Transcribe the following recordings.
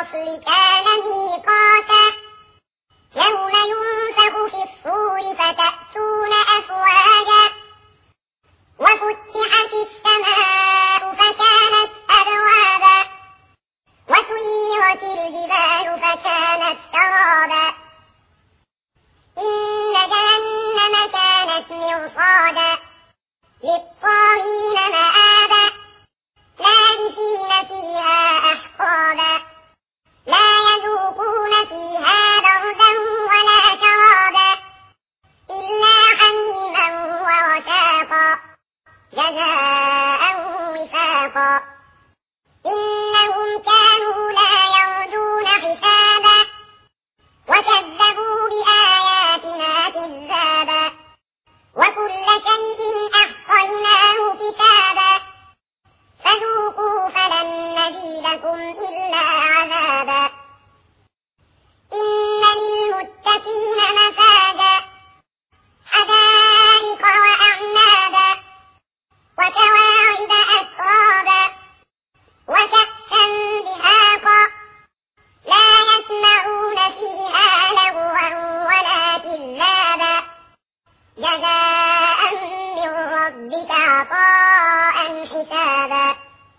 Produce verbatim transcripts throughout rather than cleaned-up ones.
الفصل كان ميقاتا يوم ينفخ في الصور فتأتون أفواجا وفتحت السماء فكانت أبوابا وسيرت الجبال فكانت سرابا إن جهنم كانت مرصادا للطاغين مآبا لابثين فيها أحقابا لا يذوقون فيها بردا ولا شرابا إلا حميما وغساقا جزاء وفاقا إنهم كانوا لا يرجون حسابا وكذبوا بآياتنا كذابا وكل شيء أحصيناه كتابا فذوقوا فلن نزيدكم إلا عذابا إن للمتقين مفازا حدائق وأعنابا وكواعب أترابا وكأسا دهاقا لا يسمعون فيها لغوا ولا كذابا جزاء من ربك عطاء حسابا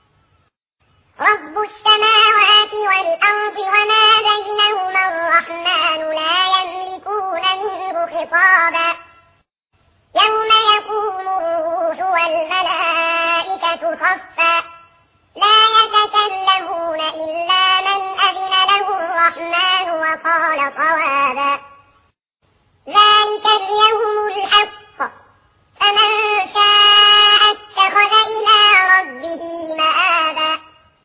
رب السماوات والأرض وما بينهما الرحمن لا يملكون منه خطابا يوم يقوم الروح والملائكة صفا لا يتكلمون إلا من أذن له الرحمن وقال صوابا ذلك اليوم الحق فمن شاء اتخذ إلى ربه مآبا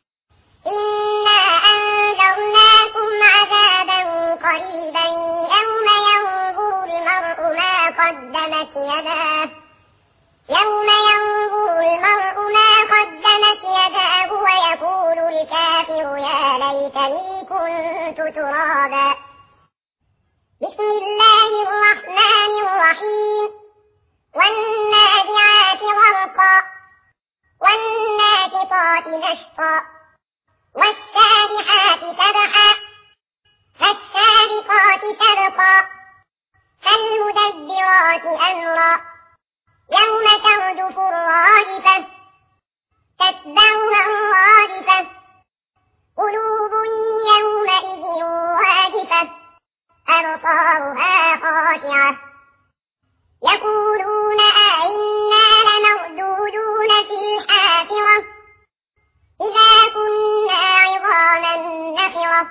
إنا أنذرناكم عذابا قريبا يوم ينظر المرء ما قدمت يداه يوم ينظر المرء ما قدمت يداه ويقول الكافر يا ليتني كنت ترابا بسم الله الرحمن الرحيم والنازعات غرقا والناشطات نشطا والسابحات سبحا فالسابقات سبقا فالمدبرات أمرا يوم ترجف الراجفة تتبعها الرادفة قلوب يومئذ واجفة أبصارها خاشعة يقولون أئنا لمردودون في الحافرة إذا كنا عظاما نخرة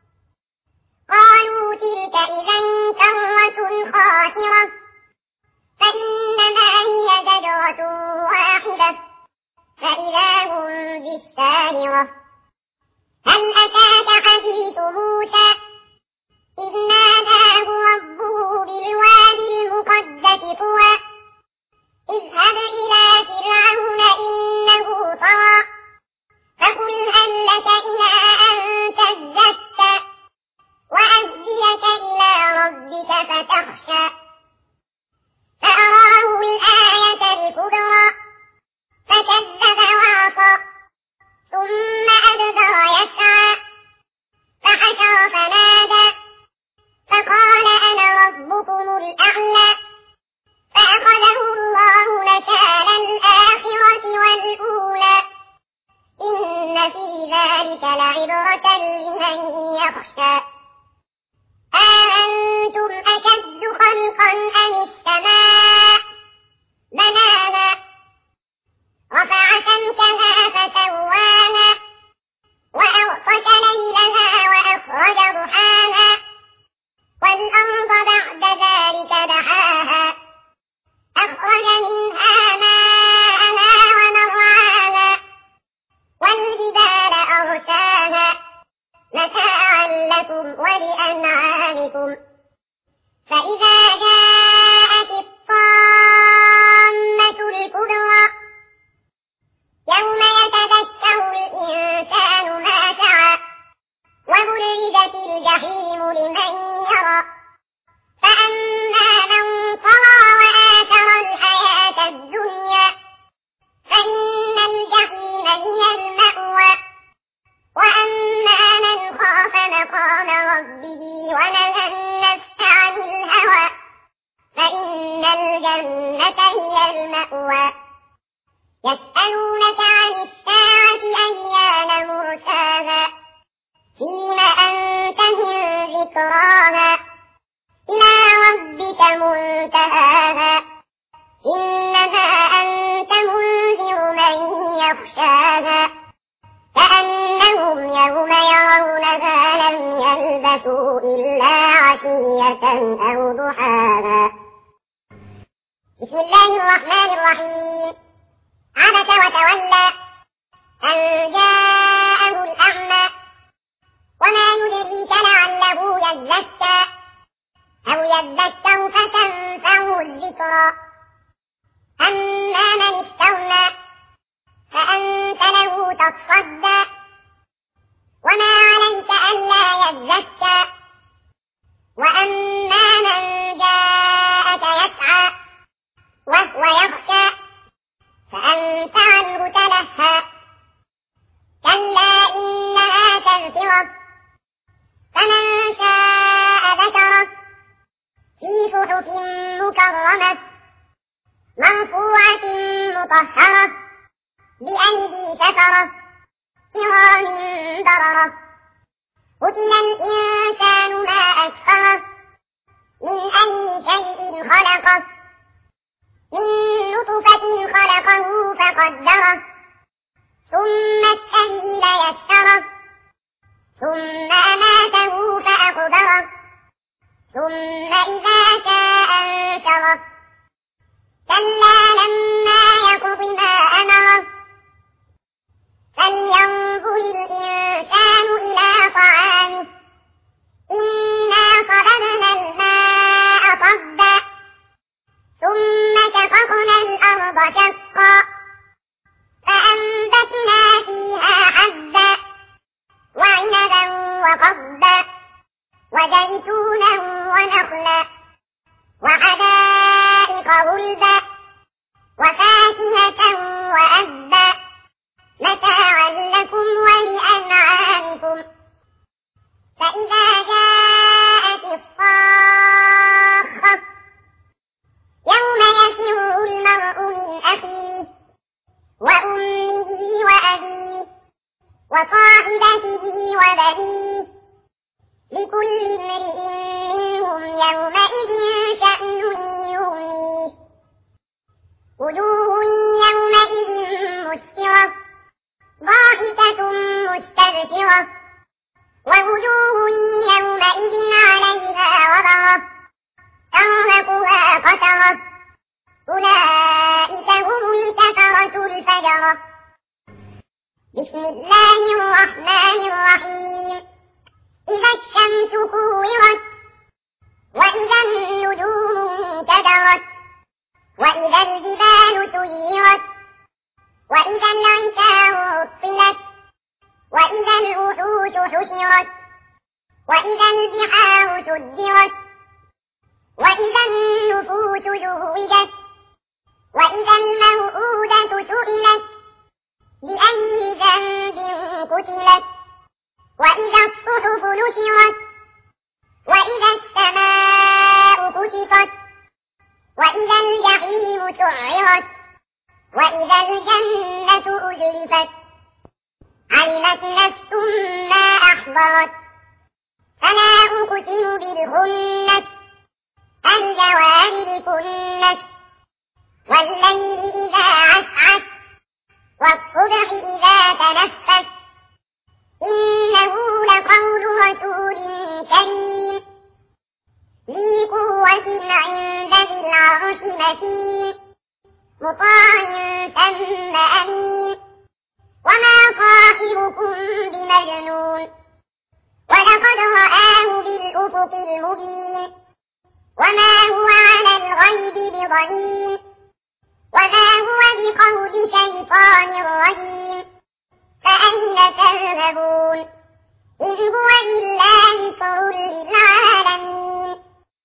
قالوا تلك إذا كرة خاسرة فإنما هي زجرة واحدة فإذا هم بالساهرة هل أتاك حديث موسى إذ ناداه ربه بالوادي المقدس طوى اذهب إلى فرعون إنه طغى فقل هل لك إلى أن تزكى وأهديك إلى ربك فتخشى فأراه الآية الكبرى فكذب وعصى ثم أدبر يسعى فحشر فنادى فقال أنا ربكم الأعلى فأخذه الله نكال الآخرة والأولى إن في ذلك لعبرة لمن يخشى أأنتم أشد خلقا أم السماء بنانا رفع سمكها فسواها وأغطش ليلها وأخرج ضحاها والأرض بعد ذلك دحاها أخرج منها ماءها ومرعاها والجبال أرساها متاعا لكم ولأنعامكم فإذا جاء مأوى يسألونك عن الساعة أيان مرساها فيم أنت من ذكراها إلى ربك منتهاها إنما أنت منذر من يخشاها كأنهم يوم يرونها لم يلبثوا إلا عشية أو ضحاها. بسم الله الرحمن الرحيم. عبس وتولى أن جاءه الأعمى وما يدريك لعله يزكى أو يذكر فتنفعه الذكرى أما من استغنى فأنت له تصدى وما عليك ألا يزكى وأما من جاءك يسعى وهو يخشى فأنت عنه تلهى كلا إنها تذكرة فمن شاء ذكره في صحف مكرمة مرفوعة مطهرة بأيدي سفرة كرام بررة قتل الإنسان ما أكفره من أي شيء خلقه من نطفة خلقه فقدره ثم السبيل يسره ثم أماته فأقبره ثم إذا شاء أنشره كلا لما يقض ما أمره فلينظر الإنسان إلى طعامه إنا صببنا الماء صبا ثم شققنا الأرض شقا فأنبتنا فيها حبا وعنبا وقضبا وزيتونا ونخلا وحدائق غلبا وفاكهة وأبا متاعا لكم ولأنعامكم فإذا جاءت الصاخة يوم يفر المرء من أخيه وأمه وأبيه وصاحبته وبنيه لكل امرئ منهم يومئذ شأن يغنيه وجوه يومئذ مسفرة ضاحكة مستبشرة ووجوه يومئذ عليها غبرة ترهقها قترة أولئك هم الكفرة الفجرة. بسم الله الرحمن الرحيم. إذا الشمس كورت وإذا النجوم انكدرت وإذا الجبال سيرت وإذا العشار عطلت وإذا الوحوش حشرت وإذا البحار سجرت وإذا النفوس زوجت وإذا الموءودة سئلت بأي ذنب قتلت وإذا الصحف نشرت وإذا السماء كشطت وإذا الجحيم سعرت وإذا الجنة أزلفت علمت نفس ما أحضرت فلا أقسم بالخنس الجوار الكنس والليل إذا عسعس والصبح إذا تنفس إنه لقول رسول كريم ذي قوة عند ذي العرش مكين مطاع ثم أمين وما صاحبكم بمجنون ولقد رآه بالأفق المبين وما هو على الغيب بضنين وما هو بقول شيطان رجيم فأين تذهبون إن هو إلا ذكر للعالمين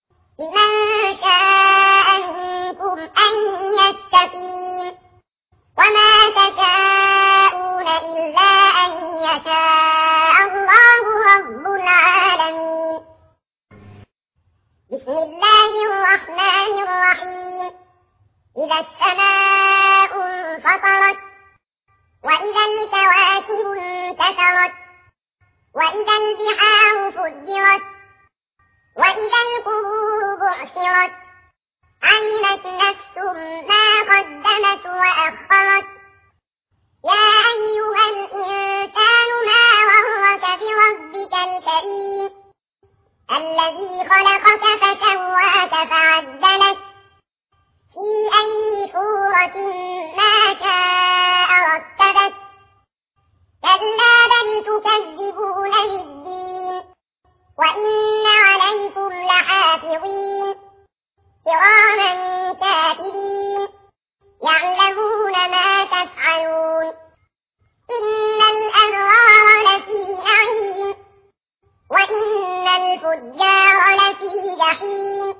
لمن شاء منكم أن يستقيم وما تشاءون إلا أن يشاء الله رب العالمين. بسم الله الرحمن الرحيم. إذا السماء انفطرت وإذا الكواكب انتثرت وإذا البحار فجرت وإذا القبور بعثرت علمت نفس ما قدمت وأخرت يا أيها الإنسان ما غرك بربك الكريم الذي خلقك فسواك فعدلك في أي صورة ما شاء ركبك كلا بل تكذبون بالدين وإن عليكم لحافظين كراما كاتبين يعلمون ما تفعلون إن الأبرار لفي نعيم وإن الفجار لفي جحيم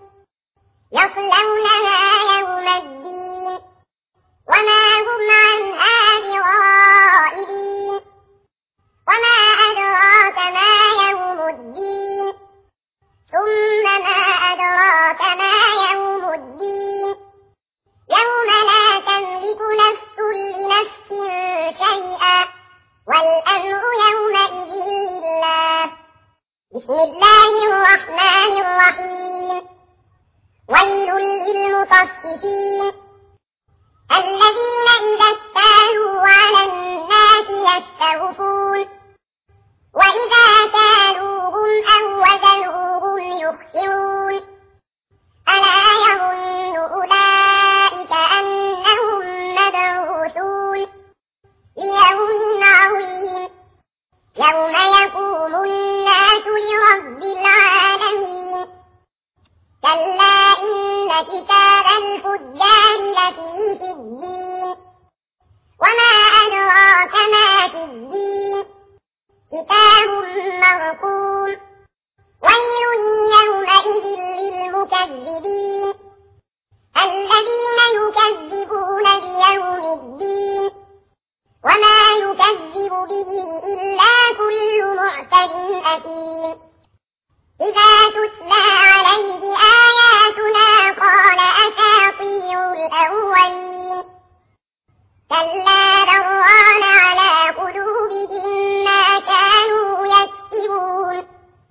يصلونها يوم الدين وما هم عنها بغائبين وما أدراك ما يوم الدين ثم ما أدراك ما يوم الدين يوم لا تملك نفس لنفس شيئا والأمر يومئذ لله بسم الله الرحمن الرحيم ويل للمطففين الذين إذا اكتالوا على الناس يستوفون وإذا كالوهم أو وزنوهم يخسرون ألا يظن أولئك أنهم مبعوثون ليوم عظيم يوم يقوم الناس لرب العالمين كلا إن كتاب الفجار لفي سجين وما أدراك ما سجين كتاب مرقوم ويل يومئذ للمكذبين الذين يكذبون بيوم الدين وما يكذب به إلا كل معتد أثيم إذا تتلى عليه آياتنا قال أساطير الأولين كلا بل ران على قلوبهم ما كانوا يكسبون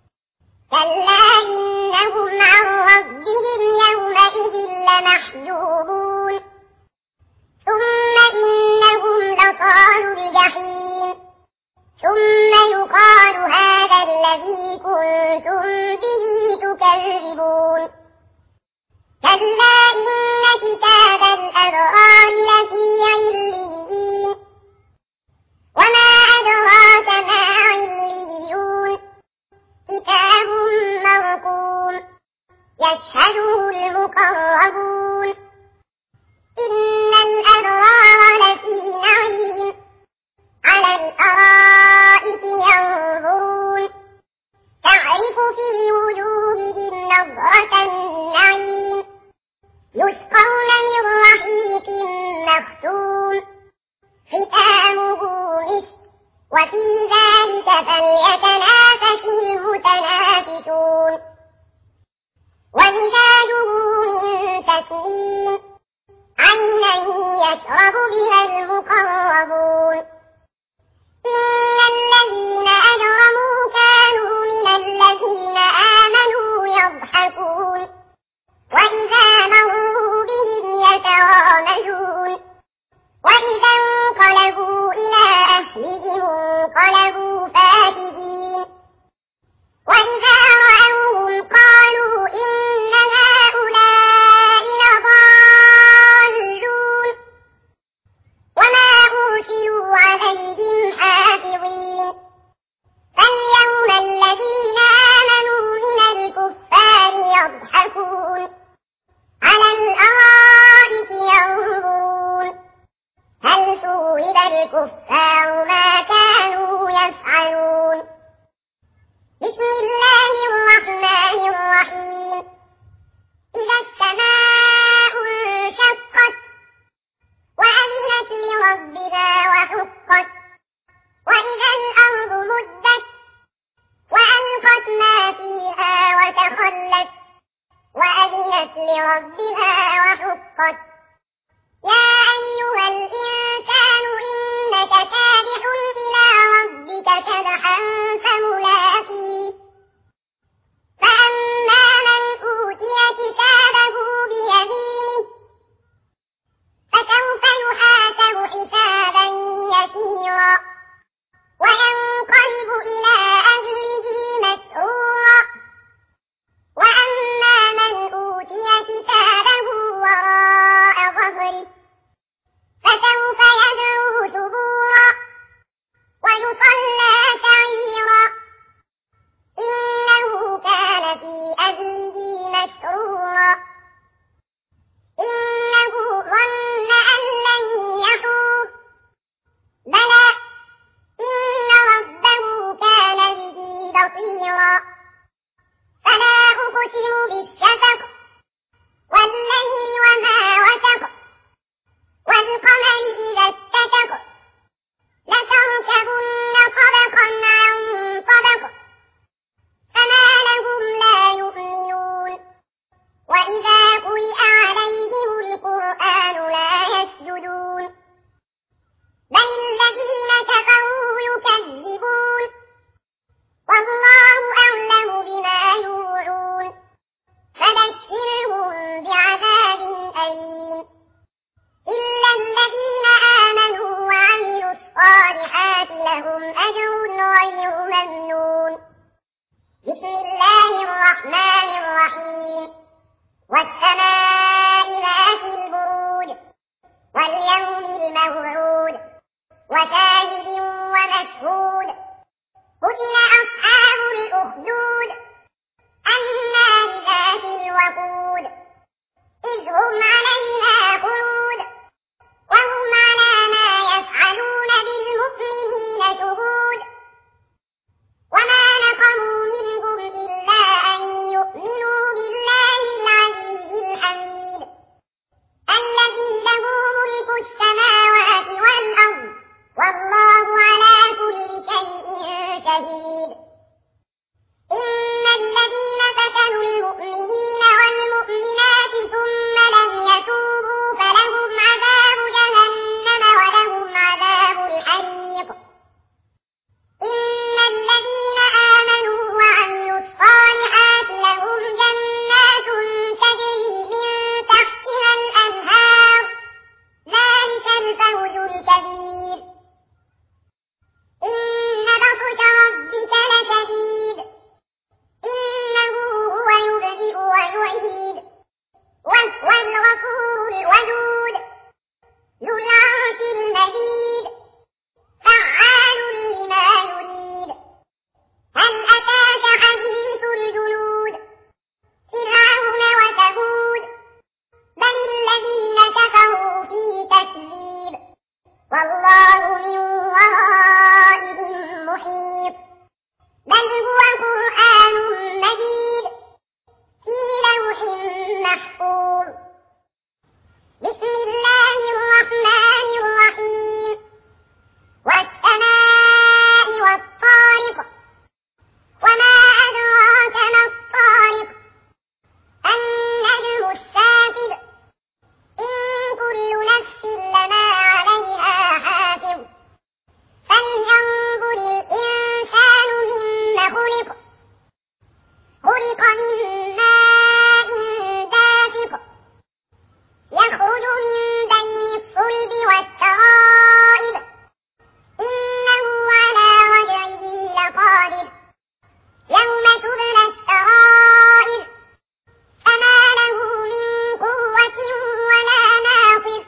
كلا إنهم عن ربهم يومئذ لمحجوبون ثم إنهم لصالوا الجحيم ثم يقال هذا الذي كنتم به تكذبون كلا إن كتاب الأبرار لفي عليين وما أدراك ما عليون كتاب مرقوم يشهده المقربون إن الأبرار لفي نعيم على الأرائك ينظرون تعرف في وجوههم نظرة النعيم يسقون من رحيق مختوم ختامه مسك وفي ذلك فليتنافس المتنافسون ومزاجه من تسليم عينا يشرب بها المقربون إن الذين أجرموا كانوا من الذين آمنوا يضحكون وإذا مروا بهم يتغامزون وإذا انقلبوا إلى أهلهم انقلبوا فاكهين وإذا رأوهم قالوا إن هؤلاء لضالون وما أرسلوا عليهم حافظين فاليوم الذين آمنوا من الكفار يضحكون على الأرائك ينظرون هل ثوب الكفار ما كانوا يفعلون بسم الله الرحمن الرحيم إذا السماء انشقت وأذنت لربها وحقت وإذا الأرض مدت وألقت ما فيها وتخلت وأذنت لربها وحقت مجيد فعال لما يريد هل أتاك حديث الجنود فرعون وثمود بل الذين كفروا في تكذيب والله من ورائهم محيط بل هو قرآن مجيد في لوح محفوظ بسم الله الرحمن الرحيم والسماء والطارق وما أدراك ما الطارق النجم الساكب إن كل نفس لما عليها حافظ فلينظر الإنسان مما خلق خلق من ماء دافق يخرج من بين الصلب والترائب إنه على رجعه لقادر يوم تبلى السرائر فما له من قوة ولا ناصر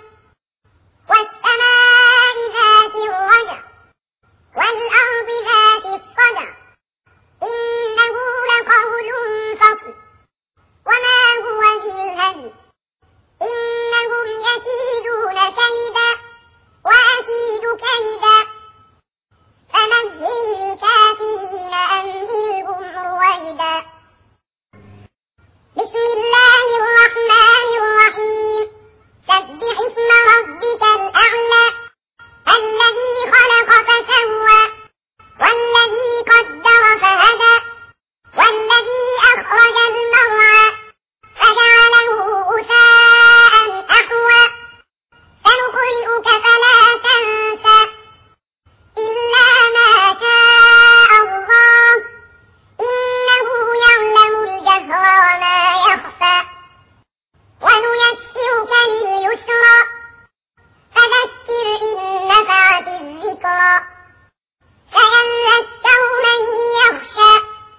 والسماء ذات الرجع والأرض ذات الصدع إنه لقول فصل وما هو بالهزل إنهم يكيدون كيدا وأكيد كيدا فمهل الكافرين أمهلهم رويدا بسم الله الرحمن الرحيم سبح اسم ربك الأعلى الذي خلق فسوى والذي قدر فهدى والذي أخرج المرعى فجعله غثاء أحوى سنقرئك فلا تنسى إلا ما شاء الله إنه يعلم الجهر وما يخفى ونيسرك لليسرى فذكر إن نفعت الذكرى سيذكر من يخشى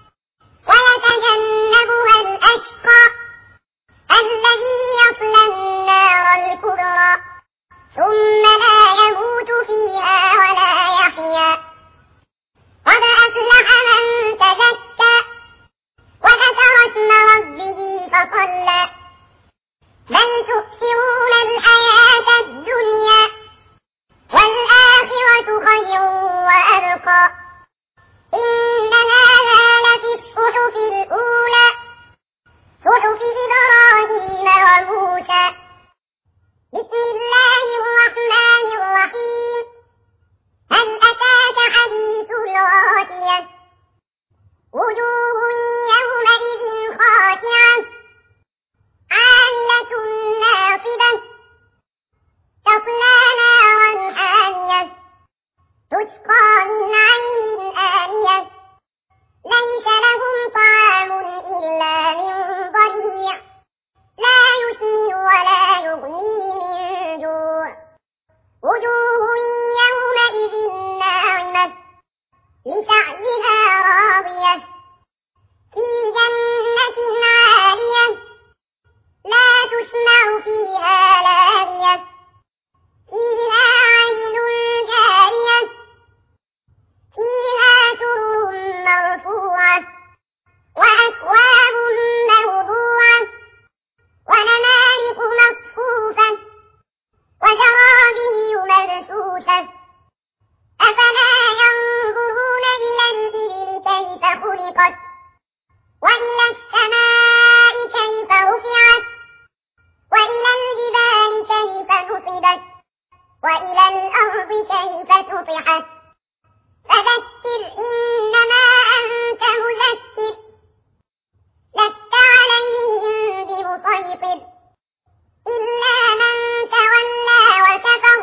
ويتجنبها الأشقى الذي يصلى النار الكبرى ثم لا يموت فيها ولا يحيا قد أفلح من تزكى وذكر اسم ربه فصلى بل تؤثرون الحياة الدنيا والآخرة خير وأبقى إن هذا لفي الصحف الأولى صحف إبراهيم وموسى بسم الله الرحمن الرحيم هل أتاك حديث الغاشية وجوه يومئذ خاشعة عاملة ناصبة تصلى نارا حامية تسقى من عين آنية ليس لهم طعام إلا من ضريع لا يسمن ولا يغني من جوع وجوه يومئذ ناعمة لسعيها راضية في جنة عالية لا تسمع فيها لاغية فيها عين جارية فيها سرر مرفوعة وأكواب موضوعة ونمارق مصفوفة وزرابي مبثوثة أفلا ينظرون إلى الإبل كيف خلقت وإلى السماء كيف رفعت وإلى الجبال كيف نصبت وإلى الأرض كيف سطحت فذكر إنما أنت مذكر لست عليهم بمسيطر إلا من تولى وكفر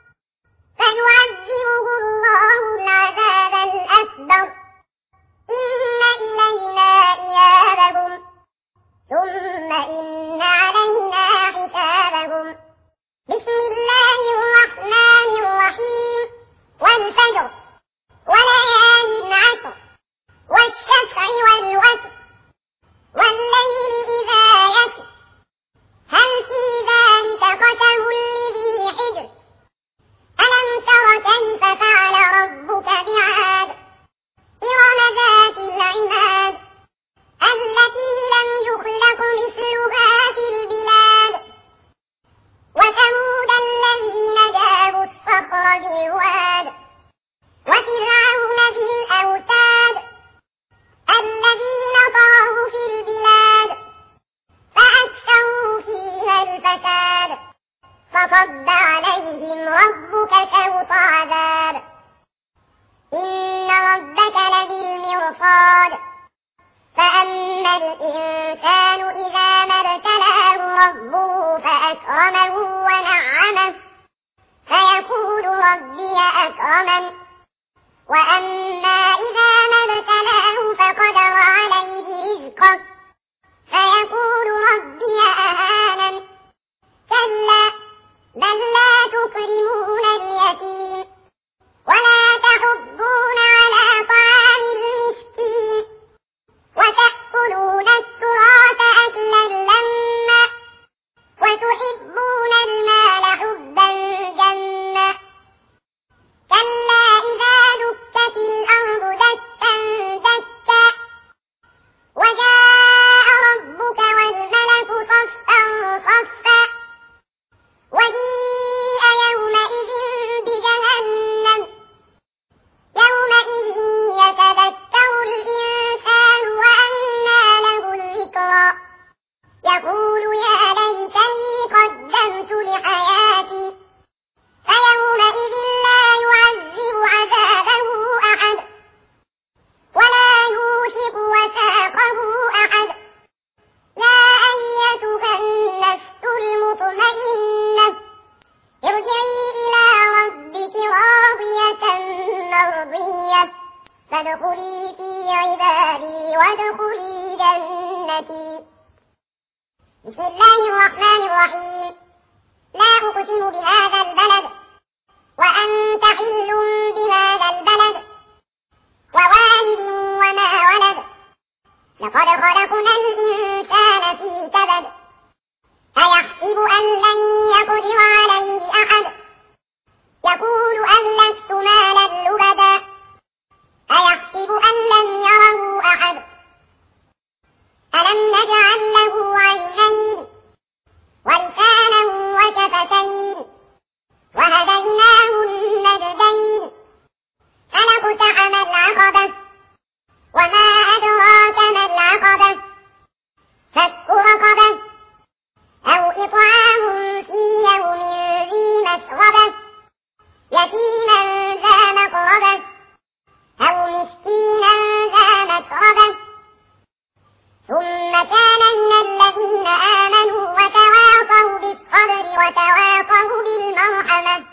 فيعذبه الله العذاب الأكبر إن إلينا إيابهم ثم إن علينا حسابهم بسم الله الرحمن الرحيم والفجر وليال عشر والشفع والوتر والليل إذا يسر هل في ذلك قسم لذي سوط عذاب إن ربك لبالمرصاد فأما الإنسان إذا ما ابتلاه ربه فأكرمه ونعمه فيقول ربي أكرمن وأما إذا ما ابتلاه فقدر عليه رزقه فيقول ربي أهانن كلا بل لا تكرمون اليتيم ولا تحضون على طعام المسكين وتأكلون التراث أكلا لما وتحبون المال حبا جما كلا إذا دكت الأرض دكا دكا وجاء ربك والملك صفا صفا وجيء يومئذ بجهنم يومئذ يتذكر الإنسان وأنى له الذكرى يقول يا ليتني قدمت لحياتي فيومئذ لا يعذب عذابه أحد ولا يوثق وثاقه أحد يا أيتها النفس المطمئنة ارجعي إلى ربك راضية مرضية فادخلي في عبادي وادخلي جنتي بسم الله الرحمن الرحيم لا أقسم بهذا البلد وأنت حل بهذا البلد ووالد وما ولد لقد خلقنا الإنسان في كبد أيحسب أن لن يقدر عليه أحد يقول أهلكت مالا لبدا أيحسب أن لم يره أحد ألم نجعل له عينين ولسانا وشفتين وهديناه النجدين فلاقتحم العقبة وما أدراك ما العقبة فك رقبة أو إطعام في يوم ذي مسغبة يتيما ذا مقربة أو مسكينا ذا متربة ثم كان من الذين آمنوا وتواصوا بالصبر وتواصوا بالمرحمة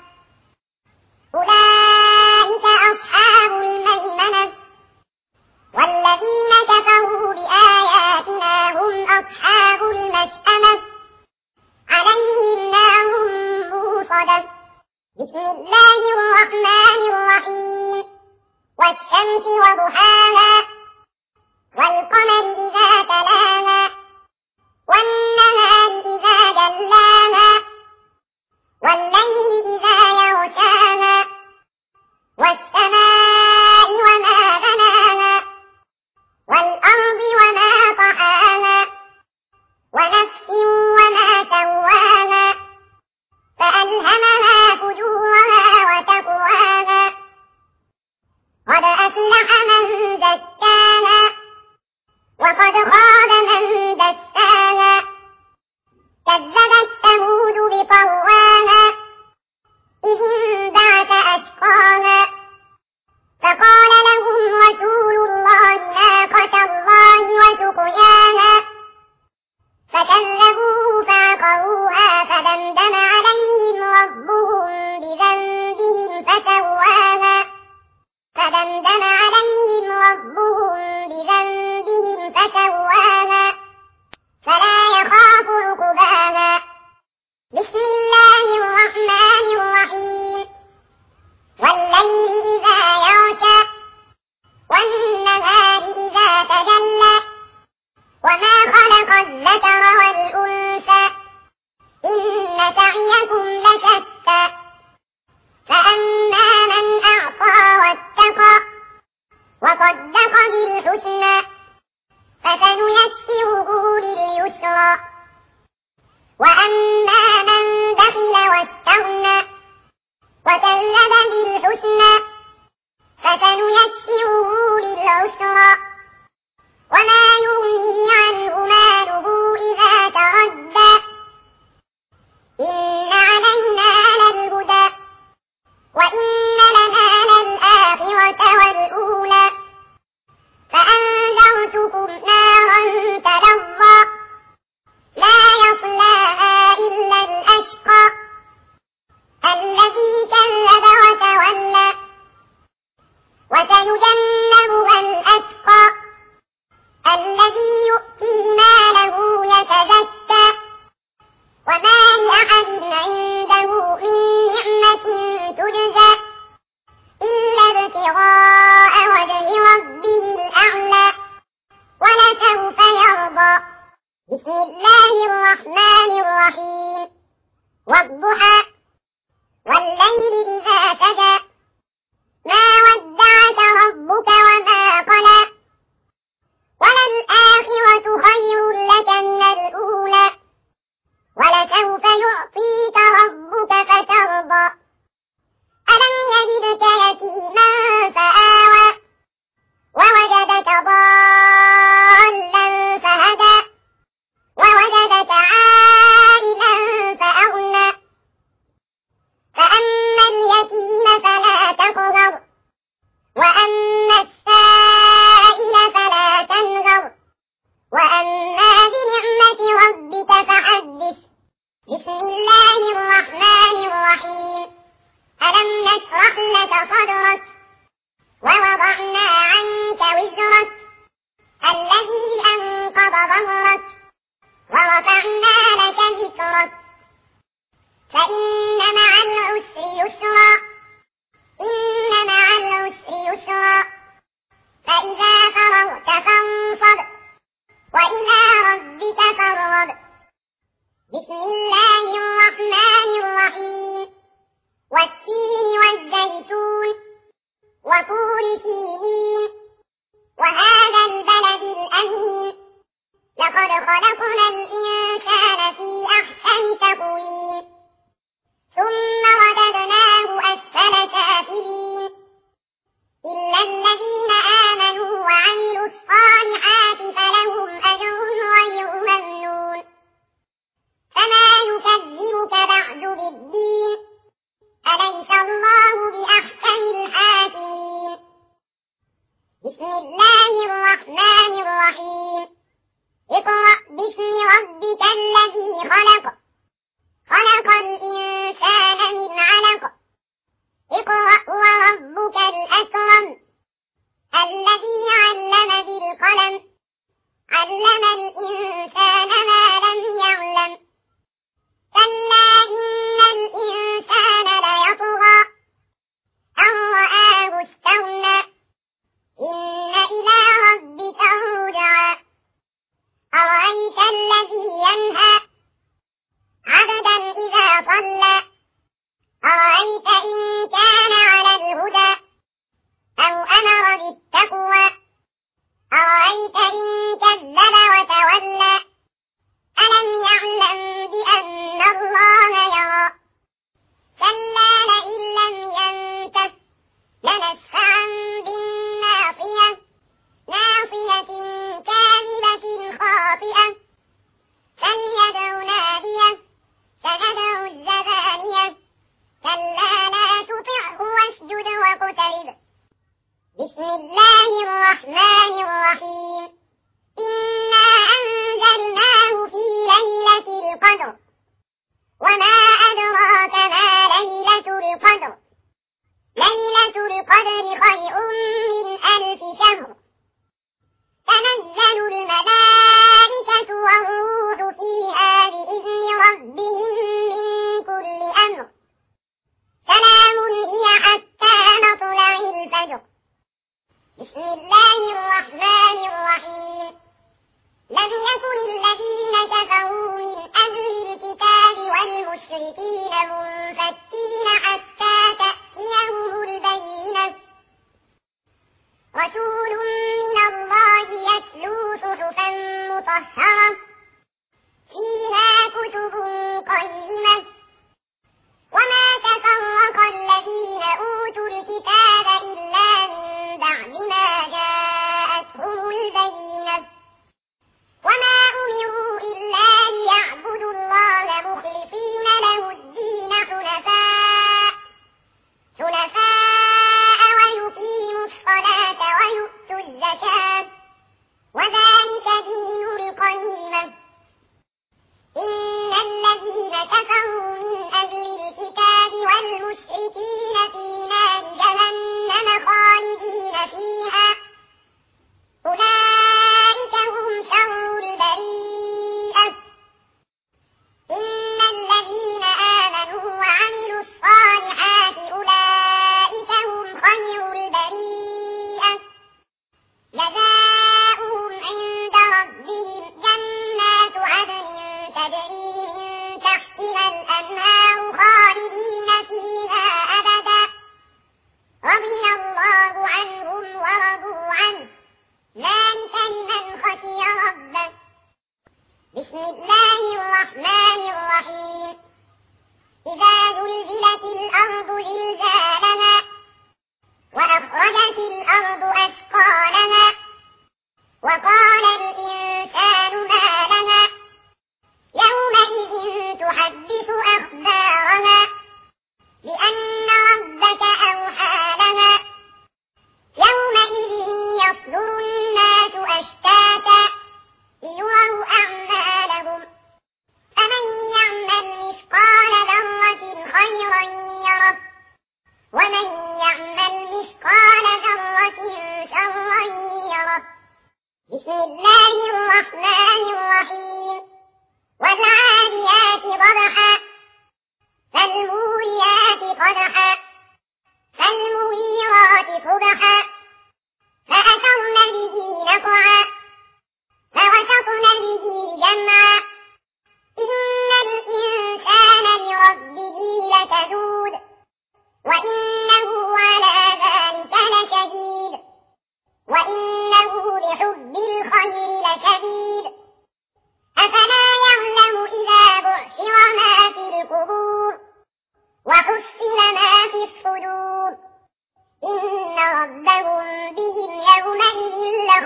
أولئك أصحاب الميمنة والذين كفروا بآياتنا هم أصحاب المشأمة عليهم نار موصدة بسم الله الرحمن الرحيم والشمس وضحاها والقمر إذا تلاها والنهار إذا جلاها والليل إذا يغشاها والسماء وما بناها والأرض وما طحاها ونفس وما سواها فألهمها فجورها وتقواها قد أفلح من زكاها وقد خاب من دساها كذبت ثمود بطغواها إذ انبعث أشقاها فقال لهم رسول الله ناقة الله وسقياها فكذبوه فعقروها فدمدم عليهم ربهم بذنبهم فسواها فدمدم عليهم ربهم بذنبهم فسواها فلا يخاف عقباها بسم الله الرحمن الرحيم والليل إذا يغشى والنهار إذا تجلى وما خلق الذكر والأنثى إن سعيكم لشتى فأما من أعطى واتقى وصدق بالحسنى فسنيسره لليسرى وأما من بخل واستغنى وكذب بالحسنى فسنيسره للعسرى وما يغني عنه ماله إذا تردى إن علينا للهدى وإن صدرك ووضعنا عنك وزرك الذي أنقض ظهرك ورفعنا لك ذكرك فإن مع العسر يسرا إن مع العسر يسرا فإذا فرغت فانصب وإلى ربك فارغب بسم الله الرحمن الرحيم والتين والزيتون وطور سينين وهذا البلد الأمين لقد خلقنا الإنسان في أحسن تقويم ثم رددناه أسفل سافلين إلا الذين آمنوا وعملوا الصالحات فلهم أجر غير ممنون فما يكذبك بعد بالدين أليس الله بأحكم الحاكمين بسم الله الرحمن الرحيم اقرأ باسم ربك الذي خلق خلق الإنسان من علق اقرأ وربك الأكرم الذي علم بالقلم علم الإنسان ما لم يعلم كلا إن الإنسان ليطغى أن رآه استغنى إن إلى ربك الرجعى أرأيت الذي ينهى عبدا إذا صلى أرأيت إن كان على الهدى أو أمر بالتقوى أرأيت إن كذب وتولى ألم يعلم بأن الله يرى كلا لئن لم ينته لنسفعا بالناصية ناصية كاذبة خاطئة فليدع ناديه سندع الزبانية كلا لا تطعه واسجد واقترب بسم الله الرحمن الرحيم إنا أنزلناه في ليلة القدر وما أدراك ما ليلة القدر ليلة القدر خير من ألف شهر تنزل الملائكة والروح فيها بإذن ربهم من كل أمر سلام هي حتى مطلع الفجر بسم الله الرحمن الرحيم لم يكن الذين كفروا من أهل الكتاب والمشركين منفكين حتى تأتيهم البينة رسول من الله يتلو صحفا مطهرة فيها كتب قيمة وما تفرق الذين أوتوا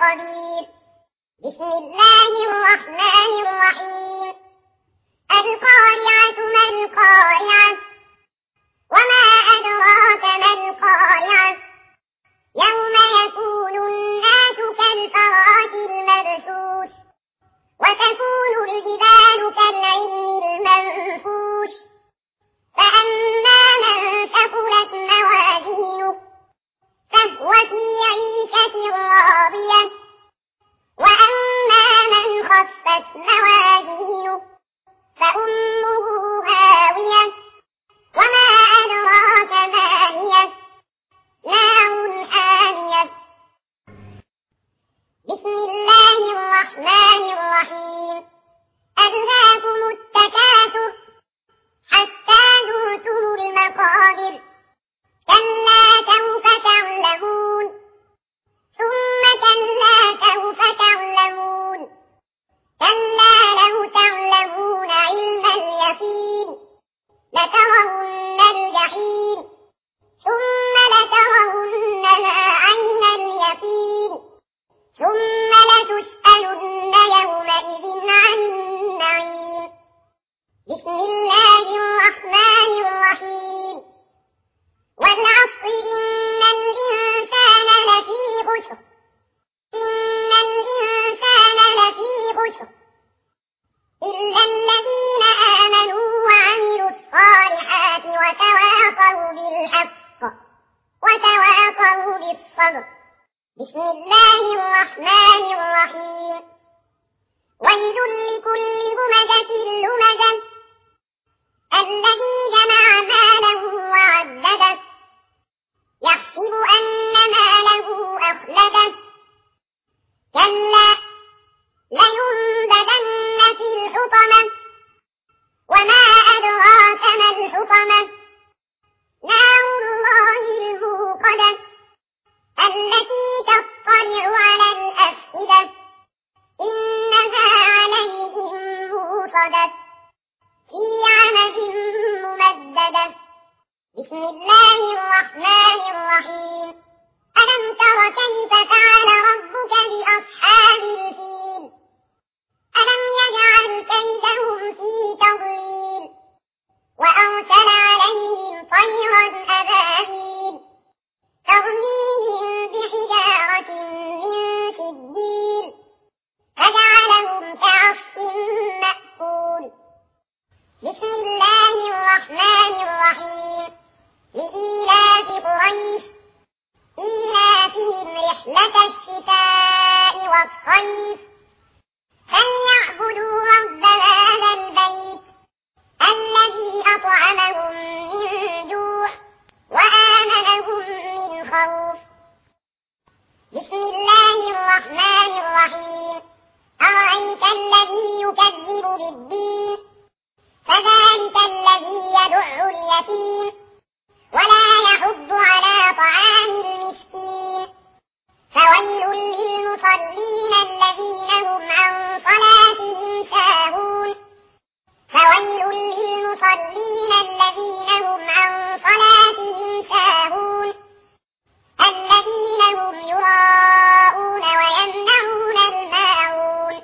خبير. بسم الله الرحمن الرحيم. القارعة ما القارعة وما أدراك ما القارعة يوم يكون الناس كالفراش المبثوث وتكون الجبال كالعهن المنفوش فأما من ثقلت موازينه فهو في عيشة راضية وأما من خفت موازينه فأمه هاوية وما أدراك ما هي نار حامية. بسم الله الرحمن الرحيم. ألهاكم التكاثر حتى زرتم المقابر كلا سوف تعلمون ثم كلا سوف تعلمون كلا لو تعلمون علم اليقين لترون الجحيم ثم لترونها عين اليقين ثم لتسألن يومئذ عن النعيم. بسم الله الرحمن الرحيم. والعصر إن الإنسان لفي خسر إن الإنسان لفي خسر إلا الذين آمنوا وعملوا الصالحات وتواصوا بالحق وتواصوا بالصبر. بسم الله الرحمن الرحيم. ويل لكل همزة لمزة الذي جمع ماله وعدده يحسب أن ماله أخلده كلا لينبذن في الحطمة وما أدراك ما الحطمة نار الله الموقدة التي تطلع على الأفئدة إنها عليهم موصدة في عمد ممددة. بسم الله الرحمن الرحيم. ألم تر كيف فعل ربك بأصحاب الفيل ألم يجعل كيدهم في تضليل وأرسل عليهم طيرا أبابيل ترميهم بحجارة من سجيل فجعلهم كعصف مأكول. بسم الله الرحمن الرحيم. لإيلاف قريش إيلافهم رحلة الشتاء والصيف فليعبدوا رب هذا البيت الذي أطعمهم من جوع وآمنهم من خوف. بسم الله الرحمن الرحيم. أرأيت الذي يكذب بالدين فذلك الذي يدع اليتيم ولا يحض على طعام المسكين فويل للمصلين الذين هم عن صلاتهم ساهون فويل للمصلين الذين هم عن صلاتهم ساهون الذين هم يراءون ويمنعون الماعون.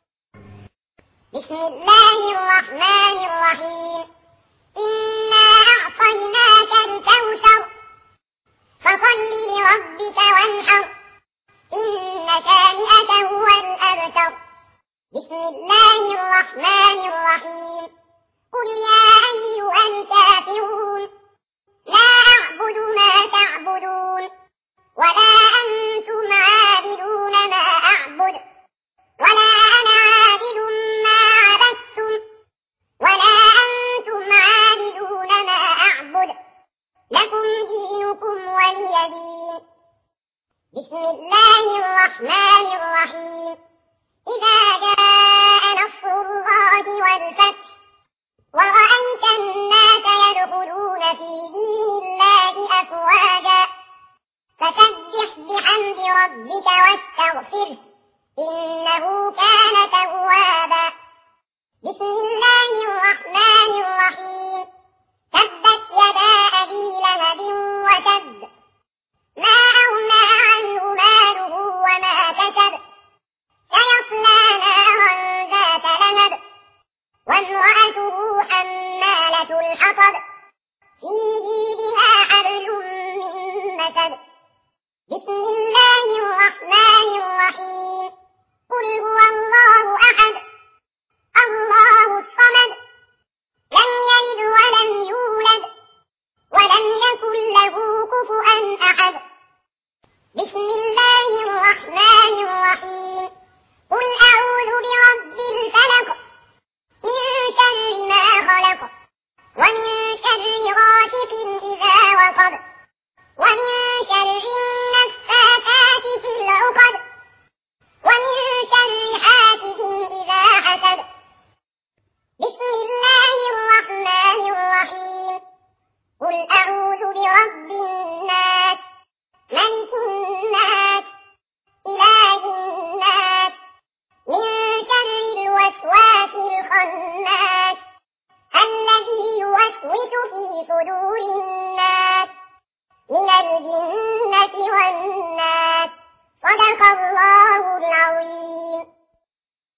بسم الله الرحمن الرحيم. إنا أعطيناك الكوثر فصل لربك وانحر إن شانئك هو الأبتر. بسم الله الرحمن الرحيم. قل يا أيها الكافرون لا أعبد ما تعبدون ولا أنتم عابدون ما أعبد ولا أنا عابد ما عبدتم ولا أنتم عابدون ما أعبد لكم دينكم ولي دين. بسم الله الرحمن الرحيم. إذا جاء نصر الله والفتح ورأيت الناس يدخلون في دين الله أفواجا فسبح بحمد ربك واستغفره إنه كان توابا. بسم الله الرحمن الرحيم. تبت يدا أبي لهب وتب ما أغنى عنه ماله وما كسب أحد. بسم الله الرحمن الرحيم. قل أعوذ برب الفلق من شر ما خلق ومن شر غاسق إذا وقب ومن شر النفاثات في العقد ومن شر حاسد إذا حسد. بسم الله الرحمن الرحيم. قل أعوذ برب الناس ملك الناس إله الناس من شر الوسواس الخناس الذي يوسوس في صدور الناس من الجنة والناس. صدق الله العظيم.